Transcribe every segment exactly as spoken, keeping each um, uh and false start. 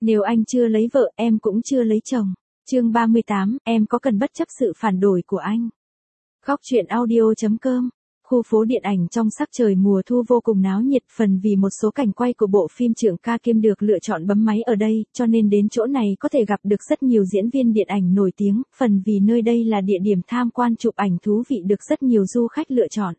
Nếu anh chưa lấy vợ, em cũng chưa lấy chồng. Chương ba mươi tám, em có cần bất chấp sự phản đối của anh? Khóc chuyện audio chấm com. Khu phố điện ảnh trong sắc trời mùa thu vô cùng náo nhiệt, phần vì một số cảnh quay của bộ phim Trượng Ca Kiêm được lựa chọn bấm máy ở đây, cho nên đến chỗ này có thể gặp được rất nhiều diễn viên điện ảnh nổi tiếng, phần vì nơi đây là địa điểm tham quan chụp ảnh thú vị được rất nhiều du khách lựa chọn.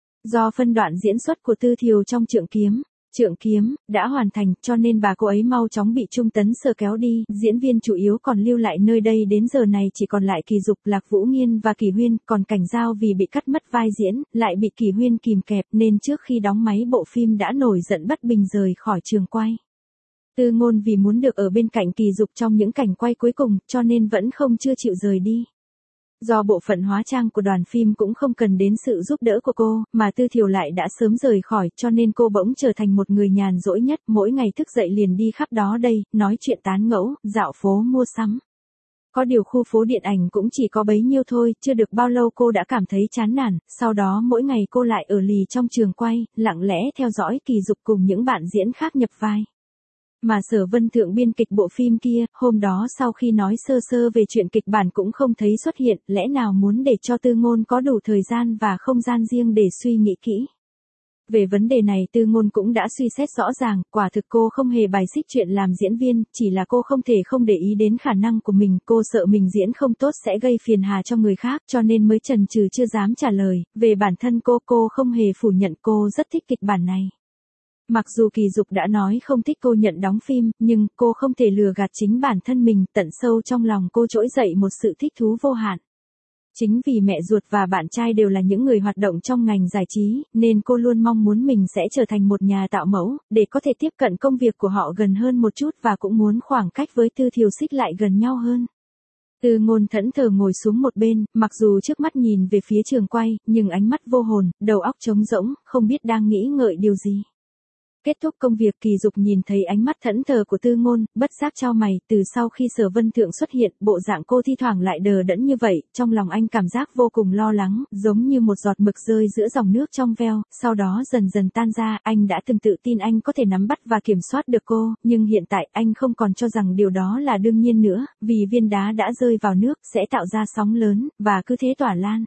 Do phân đoạn diễn xuất của Tư Thiều trong Trượng Kiếm, Trượng Kiếm đã hoàn thành, cho nên bà cô ấy mau chóng bị Trung Tấn Sơ kéo đi, diễn viên chủ yếu còn lưu lại nơi đây đến giờ này chỉ còn lại Kỳ Dục, Lạc Vũ Nghiên và Kỳ Huyên, còn Cảnh Giao vì bị cắt mất vai diễn, lại bị Kỳ Huyên kìm kẹp nên trước khi đóng máy bộ phim đã nổi giận bất bình rời khỏi trường quay. Tư Ngôn vì muốn được ở bên cạnh Kỳ Dục trong những cảnh quay cuối cùng, cho nên vẫn không chưa chịu rời đi. Do bộ phận hóa trang của đoàn phim cũng không cần đến sự giúp đỡ của cô, mà Tư Thiều lại đã sớm rời khỏi, cho nên cô bỗng trở thành một người nhàn rỗi nhất, mỗi ngày thức dậy liền đi khắp đó đây, nói chuyện tán ngẫu, dạo phố mua sắm. Có điều khu phố điện ảnh cũng chỉ có bấy nhiêu thôi, chưa được bao lâu cô đã cảm thấy chán nản, sau đó mỗi ngày cô lại ở lì trong trường quay, lặng lẽ theo dõi Kỳ Dục cùng những bạn diễn khác nhập vai. Mà Sở Vân Thượng biên kịch bộ phim kia, hôm đó sau khi nói sơ sơ về chuyện kịch bản cũng không thấy xuất hiện, lẽ nào muốn để cho Tư Ngôn có đủ thời gian và không gian riêng để suy nghĩ kỹ. Về vấn đề này Tư Ngôn cũng đã suy xét rõ ràng, quả thực cô không hề bài xích chuyện làm diễn viên, chỉ là cô không thể không để ý đến khả năng của mình, cô sợ mình diễn không tốt sẽ gây phiền hà cho người khác, cho nên mới chần chừ chưa dám trả lời. Về bản thân cô, cô không hề phủ nhận cô rất thích kịch bản này. Mặc dù Kỳ Dục đã nói không thích cô nhận đóng phim, nhưng cô không thể lừa gạt chính bản thân mình, tận sâu trong lòng cô trỗi dậy một sự thích thú vô hạn. Chính vì mẹ ruột và bạn trai đều là những người hoạt động trong ngành giải trí, nên cô luôn mong muốn mình sẽ trở thành một nhà tạo mẫu, để có thể tiếp cận công việc của họ gần hơn một chút và cũng muốn khoảng cách với Tư Thiều xích lại gần nhau hơn. Tư Ngôn thẫn thờ ngồi xuống một bên, mặc dù trước mắt nhìn về phía trường quay, nhưng ánh mắt vô hồn, đầu óc trống rỗng, không biết đang nghĩ ngợi điều gì. Kết thúc công việc Kỳ Dục nhìn thấy ánh mắt thẫn thờ của Tư Ngôn, bất giác chau mày, từ sau khi Sở Vân Thượng xuất hiện, bộ dạng cô thi thoảng lại đờ đẫn như vậy, trong lòng anh cảm giác vô cùng lo lắng, giống như một giọt mực rơi giữa dòng nước trong veo, sau đó dần dần tan ra, anh đã từng tự tin anh có thể nắm bắt và kiểm soát được cô, nhưng hiện tại anh không còn cho rằng điều đó là đương nhiên nữa, vì viên đá đã rơi vào nước, sẽ tạo ra sóng lớn, và cứ thế tỏa lan.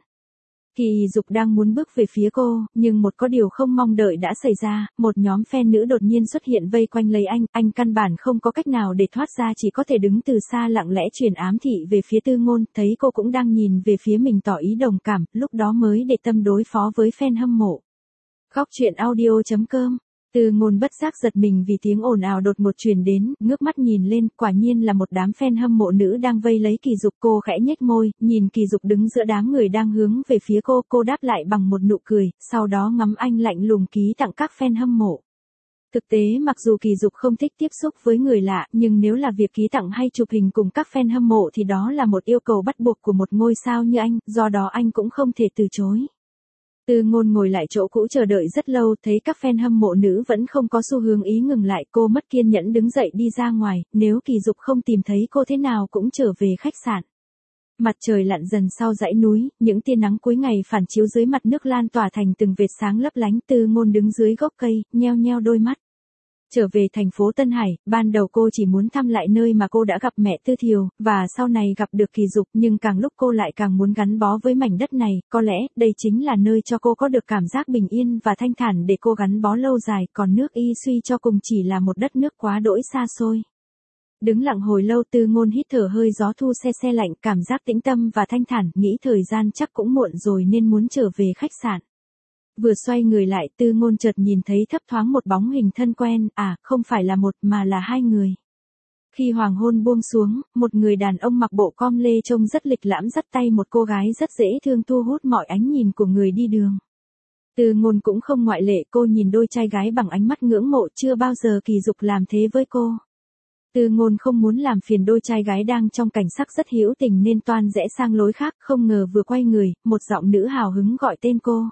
Kỳ Dục đang muốn bước về phía cô, nhưng một có điều không mong đợi đã xảy ra, một nhóm fan nữ đột nhiên xuất hiện vây quanh lấy anh, anh căn bản không có cách nào để thoát ra, chỉ có thể đứng từ xa lặng lẽ truyền ám thị về phía Tư Ngôn, thấy cô cũng đang nhìn về phía mình tỏ ý đồng cảm, lúc đó mới để tâm đối phó với fan hâm mộ. Khóc chuyện audio chấm com. Tư Ngôn bất giác giật mình vì tiếng ồn ào đột ngột truyền đến, ngước mắt nhìn lên, quả nhiên là một đám fan hâm mộ nữ đang vây lấy Kỳ Dục. Cô khẽ nhếch môi, nhìn Kỳ Dục đứng giữa đám người đang hướng về phía cô, cô đáp lại bằng một nụ cười, sau đó ngắm anh lạnh lùng ký tặng các fan hâm mộ. Thực tế mặc dù Kỳ Dục không thích tiếp xúc với người lạ, nhưng nếu là việc ký tặng hay chụp hình cùng các fan hâm mộ thì đó là một yêu cầu bắt buộc của một ngôi sao như anh, do đó anh cũng không thể từ chối. Tư Ngôn ngồi lại chỗ cũ chờ đợi rất lâu, thấy các fan hâm mộ nữ vẫn không có xu hướng ý ngừng lại, cô mất kiên nhẫn đứng dậy đi ra ngoài, nếu Kỳ Dục không tìm thấy cô thế nào cũng trở về khách sạn. Mặt trời lặn dần sau dãy núi, những tia nắng cuối ngày phản chiếu dưới mặt nước lan tỏa thành từng vệt sáng lấp lánh. Tư Ngôn đứng dưới gốc cây, nheo nheo đôi mắt. Trở về thành phố Tân Hải, ban đầu cô chỉ muốn thăm lại nơi mà cô đã gặp mẹ Tư Thiều, và sau này gặp được Kỳ Dục, nhưng càng lúc cô lại càng muốn gắn bó với mảnh đất này, có lẽ đây chính là nơi cho cô có được cảm giác bình yên và thanh thản để cô gắn bó lâu dài, còn nước Y suy cho cùng chỉ là một đất nước quá đỗi xa xôi. Đứng lặng hồi lâu Tư Ngôn hít thở hơi gió thu se se lạnh, cảm giác tĩnh tâm và thanh thản, nghĩ thời gian chắc cũng muộn rồi nên muốn trở về khách sạn. Vừa xoay người lại Tư Ngôn chợt nhìn thấy thấp thoáng một bóng hình thân quen, à, không phải là một mà là hai người. Khi hoàng hôn buông xuống, một người đàn ông mặc bộ com lê trông rất lịch lãm dắt tay một cô gái rất dễ thương thu hút mọi ánh nhìn của người đi đường. Tư Ngôn cũng không ngoại lệ, cô nhìn đôi trai gái bằng ánh mắt ngưỡng mộ, chưa bao giờ Kỳ Dục làm thế với cô. Tư Ngôn không muốn làm phiền đôi trai gái đang trong cảnh sắc rất hữu tình nên toan rẽ sang lối khác, không ngờ vừa quay người, một giọng nữ hào hứng gọi tên cô.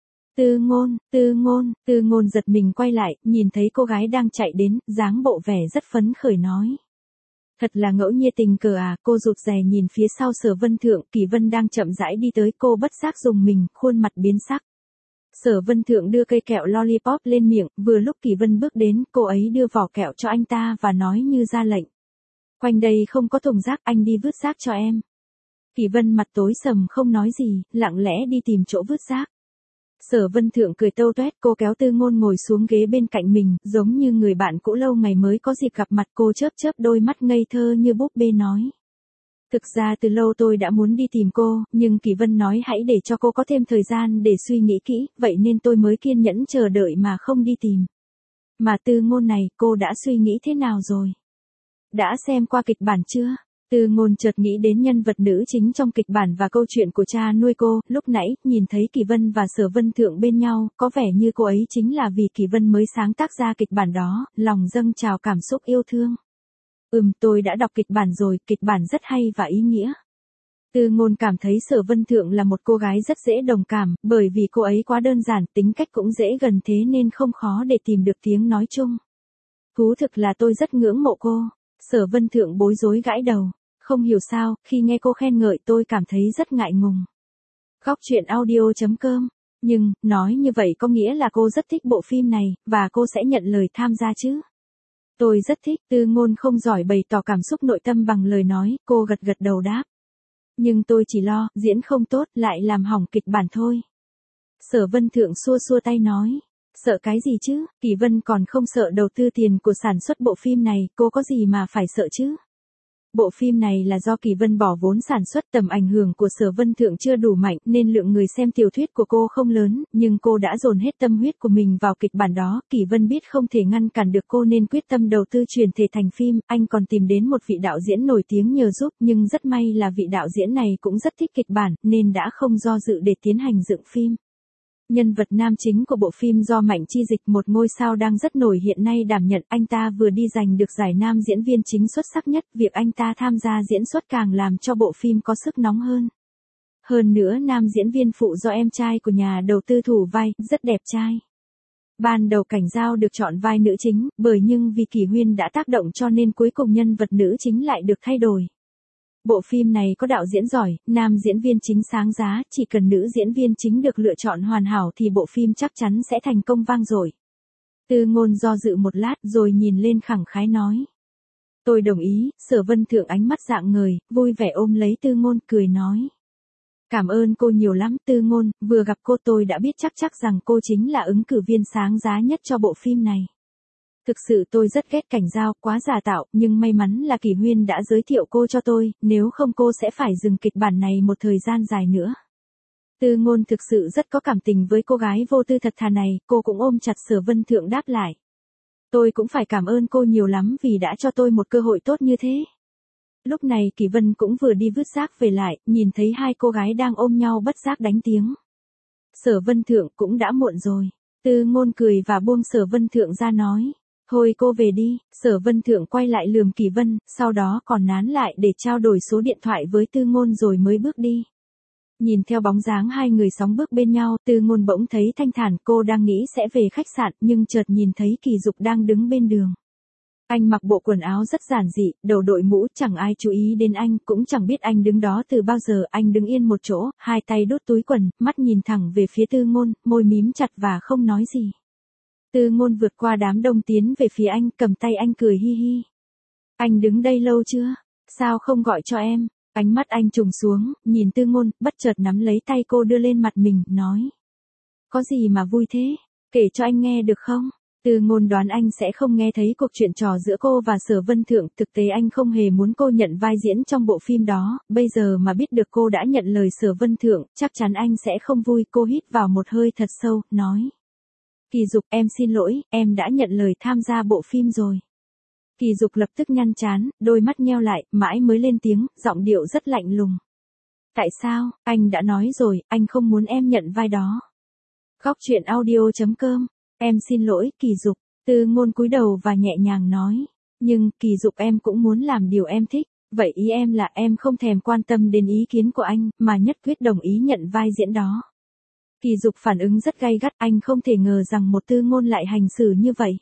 Tư Ngôn, Tư Ngôn, Tư Ngôn giật mình quay lại, nhìn thấy cô gái đang chạy đến, dáng bộ vẻ rất phấn khởi nói. Thật là ngẫu nhiên tình cờ à, cô rụt rè nhìn phía sau Sở Vân Thượng, Kỳ Vân đang chậm rãi đi tới, cô bất giác dùng mình, khuôn mặt biến sắc. Sở Vân Thượng đưa cây kẹo lollipop lên miệng, vừa lúc Kỳ Vân bước đến, cô ấy đưa vỏ kẹo cho anh ta và nói như ra lệnh. Quanh đây không có thùng rác, anh đi vứt rác cho em. Kỳ Vân mặt tối sầm không nói gì, lặng lẽ đi tìm chỗ vứt rác. Sở Vân Thượng cười tâu tuét, cô kéo Tư Ngôn ngồi xuống ghế bên cạnh mình, giống như người bạn cũ lâu ngày mới có dịp gặp mặt. Cô chớp chớp đôi mắt ngây thơ như búp bê nói. Thực ra từ lâu tôi đã muốn đi tìm cô, nhưng Kỳ Vân nói hãy để cho cô có thêm thời gian để suy nghĩ kỹ, vậy nên tôi mới kiên nhẫn chờ đợi mà không đi tìm. Mà Tư Ngôn này, cô đã suy nghĩ thế nào rồi? Đã xem qua kịch bản chưa? Tư Ngôn chợt nghĩ đến nhân vật nữ chính trong kịch bản và câu chuyện của cha nuôi cô, lúc nãy, nhìn thấy Kỳ Vân và Sở Vân Thượng bên nhau, có vẻ như cô ấy chính là vì Kỳ Vân mới sáng tác ra kịch bản đó, lòng dâng trào cảm xúc yêu thương. Ừm, tôi đã đọc kịch bản rồi, kịch bản rất hay và ý nghĩa. Tư Ngôn cảm thấy Sở Vân Thượng là một cô gái rất dễ đồng cảm, bởi vì cô ấy quá đơn giản, tính cách cũng dễ gần thế nên không khó để tìm được tiếng nói chung. Thú thực là tôi rất ngưỡng mộ cô. Sở Vân Thượng bối rối gãi đầu. Không hiểu sao, khi nghe cô khen ngợi tôi cảm thấy rất ngại ngùng. Góc truyện audio chấm com. Nhưng, nói như vậy có nghĩa là cô rất thích bộ phim này, và cô sẽ nhận lời tham gia chứ? Tôi rất thích. Tư Ngôn không giỏi bày tỏ cảm xúc nội tâm bằng lời nói, cô gật gật đầu đáp. Nhưng tôi chỉ lo, diễn không tốt, lại làm hỏng kịch bản thôi. Sở Vân Thượng xua xua tay nói. Sợ cái gì chứ, Kỳ Vân còn không sợ đầu tư tiền của sản xuất bộ phim này, cô có gì mà phải sợ chứ? Bộ phim này là do Kỳ Vân bỏ vốn sản xuất, tầm ảnh hưởng của Sở Vân Thượng chưa đủ mạnh nên lượng người xem tiểu thuyết của cô không lớn, nhưng cô đã dồn hết tâm huyết của mình vào kịch bản đó. Kỳ Vân biết không thể ngăn cản được cô nên quyết tâm đầu tư chuyển thể thành phim, anh còn tìm đến một vị đạo diễn nổi tiếng nhờ giúp, nhưng rất may là vị đạo diễn này cũng rất thích kịch bản, nên đã không do dự để tiến hành dựng phim. Nhân vật nam chính của bộ phim do Mạnh Chi Dịch, một ngôi sao đang rất nổi hiện nay đảm nhận, anh ta vừa đi giành được giải nam diễn viên chính xuất sắc nhất, việc anh ta tham gia diễn xuất càng làm cho bộ phim có sức nóng hơn. Hơn nữa nam diễn viên phụ do em trai của nhà đầu tư thủ vai, rất đẹp trai. Ban đầu Cảnh Giao được chọn vai nữ chính, bởi nhưng vì Kỳ Huyên đã tác động cho nên cuối cùng nhân vật nữ chính lại được thay đổi. Bộ phim này có đạo diễn giỏi, nam diễn viên chính sáng giá, chỉ cần nữ diễn viên chính được lựa chọn hoàn hảo thì bộ phim chắc chắn sẽ thành công vang dội. Tư Ngôn do dự một lát rồi nhìn lên khẳng khái nói. Tôi đồng ý. Sở Vân Thượng ánh mắt rạng ngời, vui vẻ ôm lấy Tư Ngôn, cười nói. Cảm ơn cô nhiều lắm Tư Ngôn, vừa gặp cô tôi đã biết chắc chắc rằng cô chính là ứng cử viên sáng giá nhất cho bộ phim này. Thực sự tôi rất ghét Cảnh Giao, quá giả tạo, nhưng may mắn là Kỳ Huyên đã giới thiệu cô cho tôi, nếu không cô sẽ phải dừng kịch bản này một thời gian dài nữa. Tư Ngôn thực sự rất có cảm tình với cô gái vô tư thật thà này, cô cũng ôm chặt Sở Vân Thượng đáp lại. Tôi cũng phải cảm ơn cô nhiều lắm vì đã cho tôi một cơ hội tốt như thế. Lúc này Kỳ Vân cũng vừa đi vứt rác về lại, nhìn thấy hai cô gái đang ôm nhau bất giác đánh tiếng. Sở Vân Thượng cũng đã muộn rồi. Tư Ngôn cười và buông Sở Vân Thượng ra nói. Thôi cô về đi. Sở Vân Thượng quay lại lườm Kỳ Vân, sau đó còn nán lại để trao đổi số điện thoại với Tư Ngôn rồi mới bước đi. Nhìn theo bóng dáng hai người sóng bước bên nhau, Tư Ngôn bỗng thấy thanh thản, cô đang nghĩ sẽ về khách sạn, nhưng chợt nhìn thấy Kỳ Dục đang đứng bên đường. Anh mặc bộ quần áo rất giản dị, đầu đội mũ, chẳng ai chú ý đến anh, cũng chẳng biết anh đứng đó từ bao giờ. Anh đứng yên một chỗ, hai tay đút túi quần, mắt nhìn thẳng về phía Tư Ngôn, môi mím chặt và không nói gì. Tư Ngôn vượt qua đám đông tiến về phía anh, cầm tay anh cười hi hi. Anh đứng đây lâu chưa? Sao không gọi cho em? Ánh mắt anh trùng xuống, nhìn Tư Ngôn, bất chợt nắm lấy tay cô đưa lên mặt mình, nói. Có gì mà vui thế? Kể cho anh nghe được không? Tư Ngôn đoán anh sẽ không nghe thấy cuộc chuyện trò giữa cô và Sở Vân Thượng, thực tế anh không hề muốn cô nhận vai diễn trong bộ phim đó, bây giờ mà biết được cô đã nhận lời Sở Vân Thượng, chắc chắn anh sẽ không vui. Cô hít vào một hơi thật sâu, nói. Kỳ Dục, em xin lỗi, em đã nhận lời tham gia bộ phim rồi. Kỳ Dục lập tức nhăn trán, đôi mắt nheo lại, mãi mới lên tiếng, giọng điệu rất lạnh lùng. Tại sao? Anh đã nói rồi, anh không muốn em nhận vai đó. Góc truyện audio chấm com. Em xin lỗi, Kỳ Dục. Tư Ngôn cúi đầu và nhẹ nhàng nói. Nhưng, Kỳ Dục, em cũng muốn làm điều em thích. Vậy ý em là em không thèm quan tâm đến ý kiến của anh, mà nhất quyết đồng ý nhận vai diễn đó. Kỳ Dục phản ứng rất gay gắt, anh không thể ngờ rằng một Tư Ngôn lại hành xử như vậy.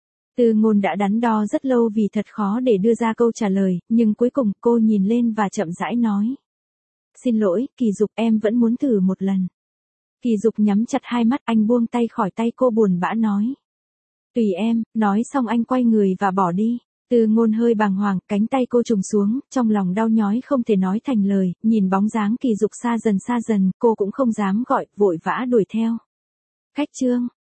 Tư Ngôn đã đắn đo rất lâu vì thật khó để đưa ra câu trả lời, nhưng cuối cùng cô nhìn lên và chậm rãi nói. Xin lỗi, Kỳ Dục, em vẫn muốn thử một lần. Kỳ Dục nhắm chặt hai mắt, anh buông tay khỏi tay cô buồn bã nói. Tùy em, nói xong anh quay người và bỏ đi. Từ Ngôn hơi bàng hoàng, cánh tay cô trùng xuống, trong lòng đau nhói không thể nói thành lời, nhìn bóng dáng Kỳ Dục xa dần xa dần, cô cũng không dám gọi, vội vã đuổi theo. Khách Trương.